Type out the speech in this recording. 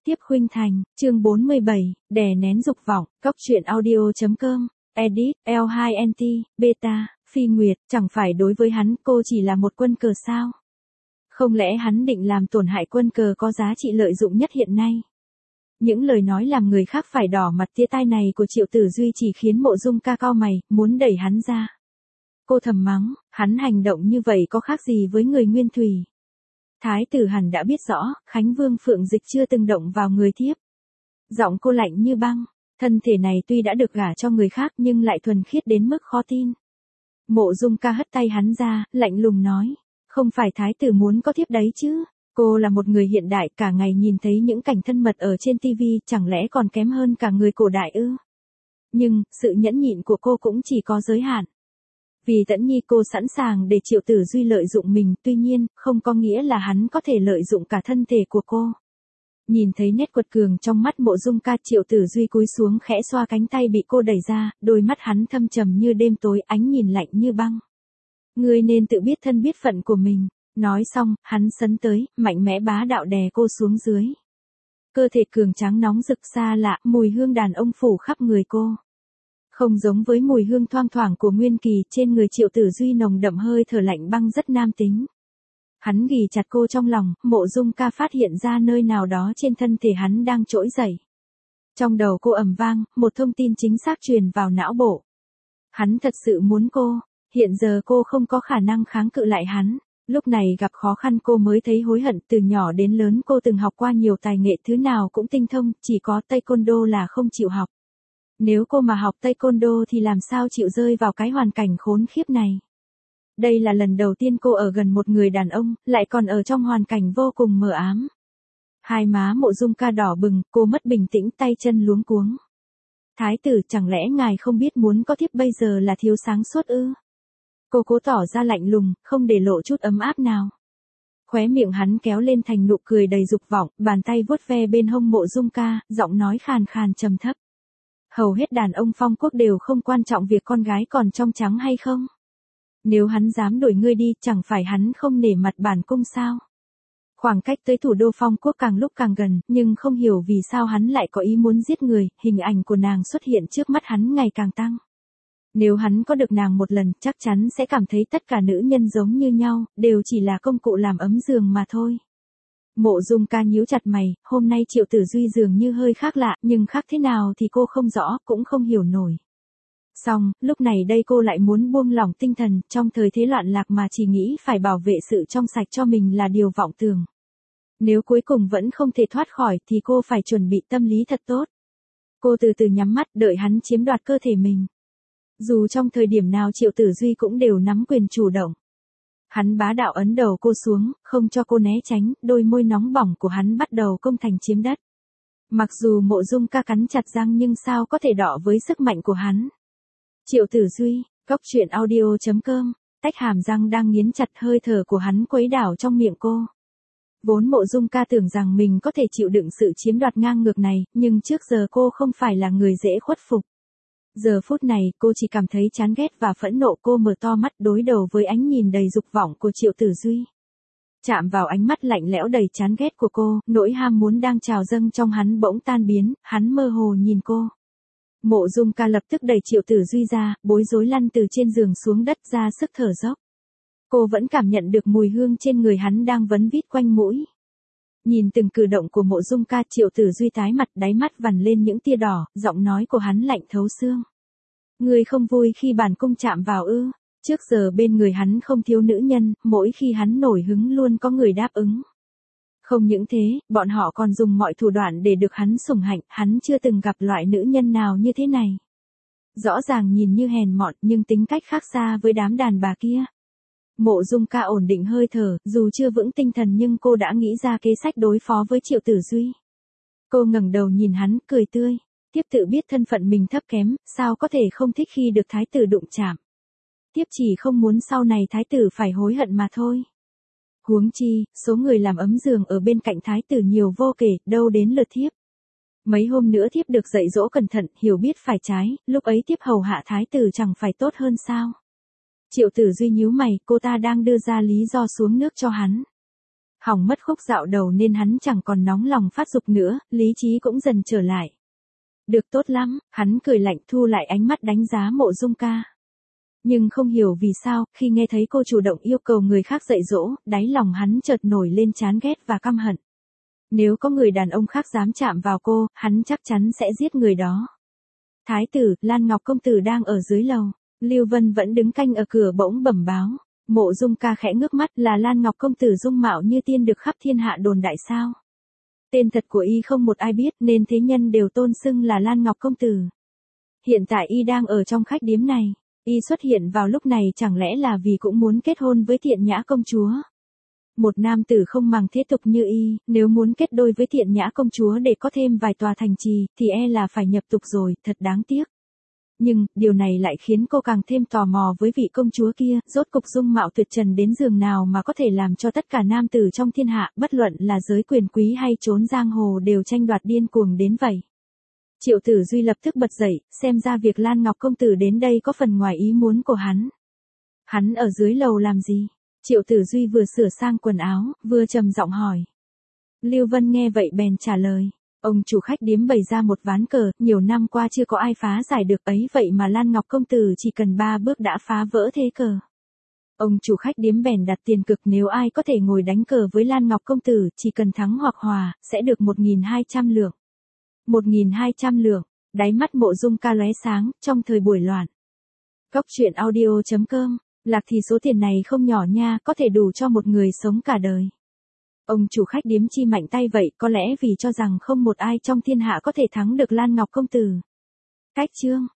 Tiếp khuynh thành, chương 47, đè nén dục vọng, cóc truyện audio.com, edit, L2NT, beta, Phi Nguyệt, chẳng phải đối với hắn cô chỉ là một quân cờ sao? Không lẽ hắn định làm tổn hại quân cờ có giá trị lợi dụng nhất hiện nay? Những lời nói làm người khác phải đỏ mặt tía tai này của Triệu Tử Duy chỉ khiến Mộ Dung Ca cau mày, muốn đẩy hắn ra. Cô thầm mắng, hắn hành động như vậy có khác gì với người Nguyên Thủy? Thái tử hẳn đã biết rõ, Khánh Vương Phượng Dịch chưa từng động vào người thiếp. Giọng cô lạnh như băng, thân thể này tuy đã được gả cho người khác nhưng lại thuần khiết đến mức khó tin. Mộ Dung Ca hất tay hắn ra, lạnh lùng nói, không phải thái tử muốn có thiếp đấy chứ, cô là một người hiện đại cả ngày nhìn thấy những cảnh thân mật ở trên tivi chẳng lẽ còn kém hơn cả người cổ đại ư? Nhưng, sự nhẫn nhịn của cô cũng chỉ có giới hạn. Vì Tẫn Nhi cô sẵn sàng để Triệu Tử Duy lợi dụng mình, tuy nhiên, không có nghĩa là hắn có thể lợi dụng cả thân thể của cô. Nhìn thấy nét quật cường trong mắt Mộ Dung Ca, Triệu Tử Duy cúi xuống khẽ xoa cánh tay bị cô đẩy ra, đôi mắt hắn thâm trầm như đêm tối, ánh nhìn lạnh như băng. Ngươi nên tự biết thân biết phận của mình. Nói xong, hắn sấn tới, mạnh mẽ bá đạo đè cô xuống dưới. Cơ thể cường tráng nóng rực xa lạ, mùi hương đàn ông phủ khắp người cô. Không giống với mùi hương thoang thoảng của Nguyên Kỳ, trên người Triệu Tử Duy nồng đậm hơi thở lạnh băng rất nam tính. Hắn ghì chặt cô trong lòng, Mộ Dung Ca phát hiện ra nơi nào đó trên thân thể hắn đang trỗi dậy. Trong đầu cô ầm vang, một thông tin chính xác truyền vào não bộ. Hắn thật sự muốn cô, hiện giờ cô không có khả năng kháng cự lại hắn. Lúc này gặp khó khăn cô mới thấy hối hận, từ nhỏ đến lớn cô từng học qua nhiều tài nghệ thứ nào cũng tinh thông, chỉ có Taekwondo là không chịu học. Nếu cô mà học Taekwondo thì làm sao chịu rơi vào cái hoàn cảnh khốn khiếp này. Đây là lần đầu tiên cô ở gần một người đàn ông, lại còn ở trong hoàn cảnh vô cùng mờ ám. Hai má Mộ Dung Ca đỏ bừng, cô mất bình tĩnh, tay chân luống cuống. Thái tử, chẳng lẽ ngài không biết muốn có thiếp bây giờ là thiếu sáng suốt ư? Cô cố tỏ ra lạnh lùng, không để lộ chút ấm áp nào. Khóe miệng hắn kéo lên thành nụ cười đầy dục vọng, bàn tay vuốt ve bên hông Mộ Dung Ca, giọng nói khàn khàn trầm thấp. Hầu hết đàn ông phong quốc đều không quan trọng việc con gái còn trong trắng hay không. Nếu hắn dám đuổi ngươi đi, chẳng phải hắn không nể mặt bản cung sao? Khoảng cách tới thủ đô phong quốc càng lúc càng gần, nhưng không hiểu vì sao hắn lại có ý muốn giết người, hình ảnh của nàng xuất hiện trước mắt hắn ngày càng tăng. Nếu hắn có được nàng một lần, chắc chắn sẽ cảm thấy tất cả nữ nhân giống như nhau, đều chỉ là công cụ làm ấm giường mà thôi. Mộ Dung Ca nhíu chặt mày, hôm nay Triệu Tử Duy dường như hơi khác lạ, nhưng khác thế nào thì cô không rõ, cũng không hiểu nổi. Xong, lúc này đây cô lại muốn buông lỏng tinh thần, trong thời thế loạn lạc mà chỉ nghĩ phải bảo vệ sự trong sạch cho mình là điều vọng tưởng. Nếu cuối cùng vẫn không thể thoát khỏi thì cô phải chuẩn bị tâm lý thật tốt. Cô từ từ nhắm mắt, đợi hắn chiếm đoạt cơ thể mình. Dù trong thời điểm nào Triệu Tử Duy cũng đều nắm quyền chủ động. Hắn bá đạo ấn đầu cô xuống, không cho cô né tránh, đôi môi nóng bỏng của hắn bắt đầu công thành chiếm đất. Mặc dù Mộ Dung Ca cắn chặt răng nhưng sao có thể đọ với sức mạnh của hắn. Triệu Tử Duy, cóc truyện audio.com, tách hàm răng đang nghiến chặt, hơi thở của hắn quấy đảo trong miệng cô. Vốn Mộ Dung Ca tưởng rằng mình có thể chịu đựng sự chiếm đoạt ngang ngược này, nhưng trước giờ cô không phải là người dễ khuất phục. Giờ phút này cô chỉ cảm thấy chán ghét và phẫn nộ, cô mở to mắt đối đầu với ánh nhìn đầy dục vọng của Triệu Tử Duy. Chạm vào ánh mắt lạnh lẽo đầy chán ghét của cô, nỗi ham muốn đang trào dâng trong hắn bỗng tan biến, hắn mơ hồ nhìn cô. Mộ Dung Ca lập tức đẩy Triệu Tử Duy ra, bối rối lăn từ trên giường xuống đất ra sức thở dốc. Cô vẫn cảm nhận được mùi hương trên người hắn đang vấn vít quanh mũi. Nhìn từng cử động của Mộ Dung Ca, Triệu Tử Duy tái mặt, đáy mắt vằn lên những tia đỏ, giọng nói của hắn lạnh thấu xương. Ngươi không vui khi bản cung chạm vào ư? Trước giờ bên người hắn không thiếu nữ nhân, mỗi khi hắn nổi hứng luôn có người đáp ứng. Không những thế, bọn họ còn dùng mọi thủ đoạn để được hắn sủng hạnh, hắn chưa từng gặp loại nữ nhân nào như thế này. Rõ ràng nhìn như hèn mọn nhưng tính cách khác xa với đám đàn bà kia. Mộ Dung Ca ổn định hơi thở, dù chưa vững tinh thần nhưng cô đã nghĩ ra kế sách đối phó với Triệu Tử Duy. Cô ngẩng đầu nhìn hắn, cười tươi. Tiếp tự biết thân phận mình thấp kém, sao có thể không thích khi được thái tử đụng chạm. Tiếp chỉ không muốn sau này thái tử phải hối hận mà thôi. Huống chi, số người làm ấm giường ở bên cạnh thái tử nhiều vô kể, đâu đến lượt thiếp. Mấy hôm nữa thiếp được dạy dỗ cẩn thận, hiểu biết phải trái, lúc ấy thiếp hầu hạ thái tử chẳng phải tốt hơn sao. Triệu Tử Duy nhíu mày, cô ta đang đưa ra lý do xuống nước cho hắn. Hỏng mất khúc dạo đầu nên hắn chẳng còn nóng lòng phát dục nữa, lý trí cũng dần trở lại. Được tốt lắm, hắn cười lạnh thu lại ánh mắt đánh giá Mộ Dung Ca. Nhưng không hiểu vì sao, khi nghe thấy cô chủ động yêu cầu người khác dạy dỗ, đáy lòng hắn chợt nổi lên chán ghét và căm hận. Nếu có người đàn ông khác dám chạm vào cô, hắn chắc chắn sẽ giết người đó. Thái tử, Lan Ngọc công tử đang ở dưới lầu. Lưu Vân vẫn đứng canh ở cửa bỗng bẩm báo. Mộ Dung Ca khẽ ngước mắt, là Lan Ngọc công tử dung mạo như tiên được khắp thiên hạ đồn đại sao? Tên thật của y không một ai biết nên thế nhân đều tôn xưng là Lan Ngọc công tử. Hiện tại y đang ở trong khách điếm này. Y xuất hiện vào lúc này chẳng lẽ là vì cũng muốn kết hôn với Thiện Nhã công chúa? Một nam tử không màng thế tục như y, nếu muốn kết đôi với Thiện Nhã công chúa để có thêm vài tòa thành trì, thì e là phải nhập tục rồi, thật đáng tiếc. Nhưng, điều này lại khiến cô càng thêm tò mò với vị công chúa kia, rốt cục dung mạo tuyệt trần đến giường nào mà có thể làm cho tất cả nam tử trong thiên hạ, bất luận là giới quyền quý hay trốn giang hồ đều tranh đoạt điên cuồng đến vậy. Triệu Tử Duy lập tức bật dậy, xem ra việc Lan Ngọc công tử đến đây có phần ngoài ý muốn của hắn. Hắn ở dưới lầu làm gì? Triệu Tử Duy vừa sửa sang quần áo, vừa trầm giọng hỏi. Lưu Vân nghe vậy bèn trả lời. Ông chủ khách điếm bày ra một ván cờ, nhiều năm qua chưa có ai phá giải được ấy vậy mà Lan Ngọc công tử chỉ cần 3 bước đã phá vỡ thế cờ. Ông chủ khách điếm bèn đặt tiền cực nếu ai có thể ngồi đánh cờ với Lan Ngọc công tử, chỉ cần thắng hoặc hòa, sẽ được 1.200 lượng. 1.200 lượng, đáy mắt Mộ Dung Ca lóe sáng, trong thời buổi loạn. Cóc truyện audio.com, lạc thì số tiền này không nhỏ nha, có thể đủ cho một người sống cả đời. Ông chủ khách điếm chi mạnh tay vậy, có lẽ vì cho rằng không một ai trong thiên hạ có thể thắng được Lan Ngọc công tử. Cách chương